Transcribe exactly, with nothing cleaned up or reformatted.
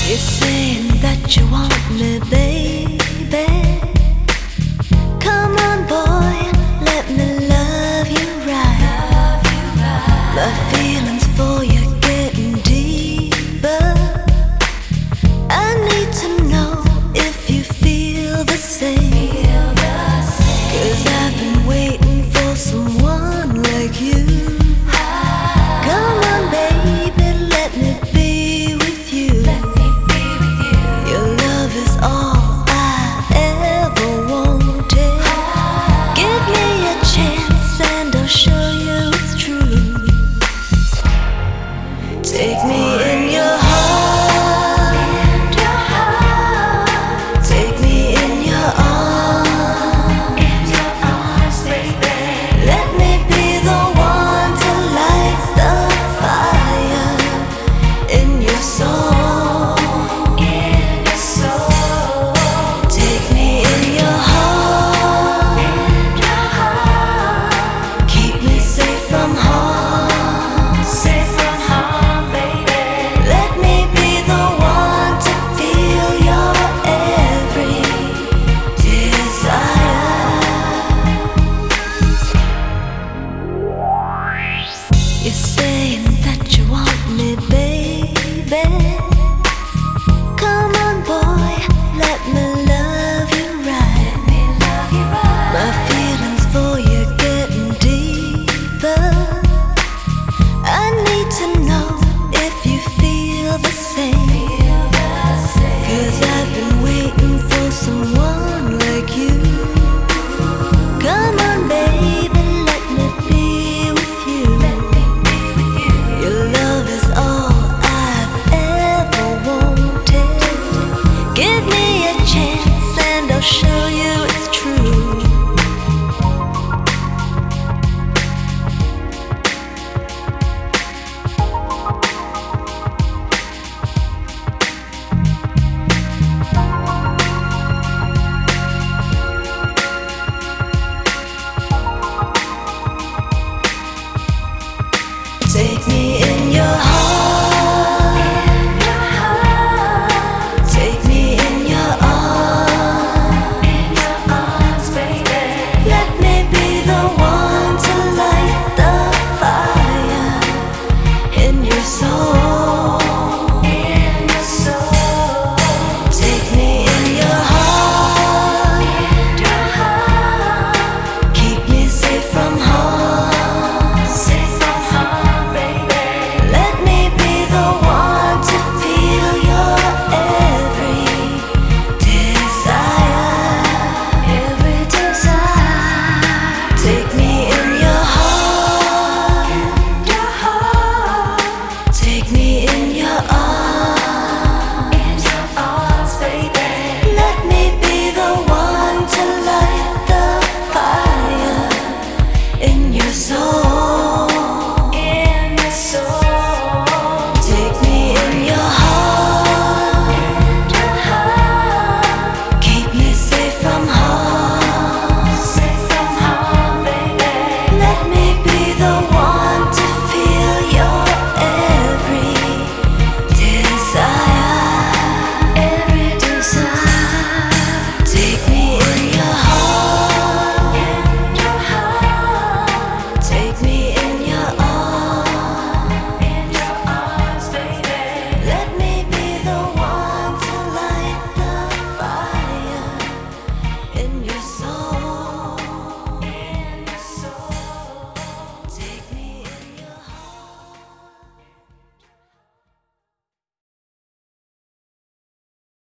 You're saying that you want me, baby. Come on, boy, let me love you right. My feelings for you getting deeper. I need to know if you feel the same. 'Cause I've been waiting for someone like you. Come on, baby, let me be with you. Your love is all I ever wanted. Give me a chance and I'll show you it's true. Take me in your heart. Take me in your arms. Let me be the one to light the fire in your soul. Take me in your heart. Keep me safe from harm. Let me be the one to feel your every desire. You're saying that you want me, baby.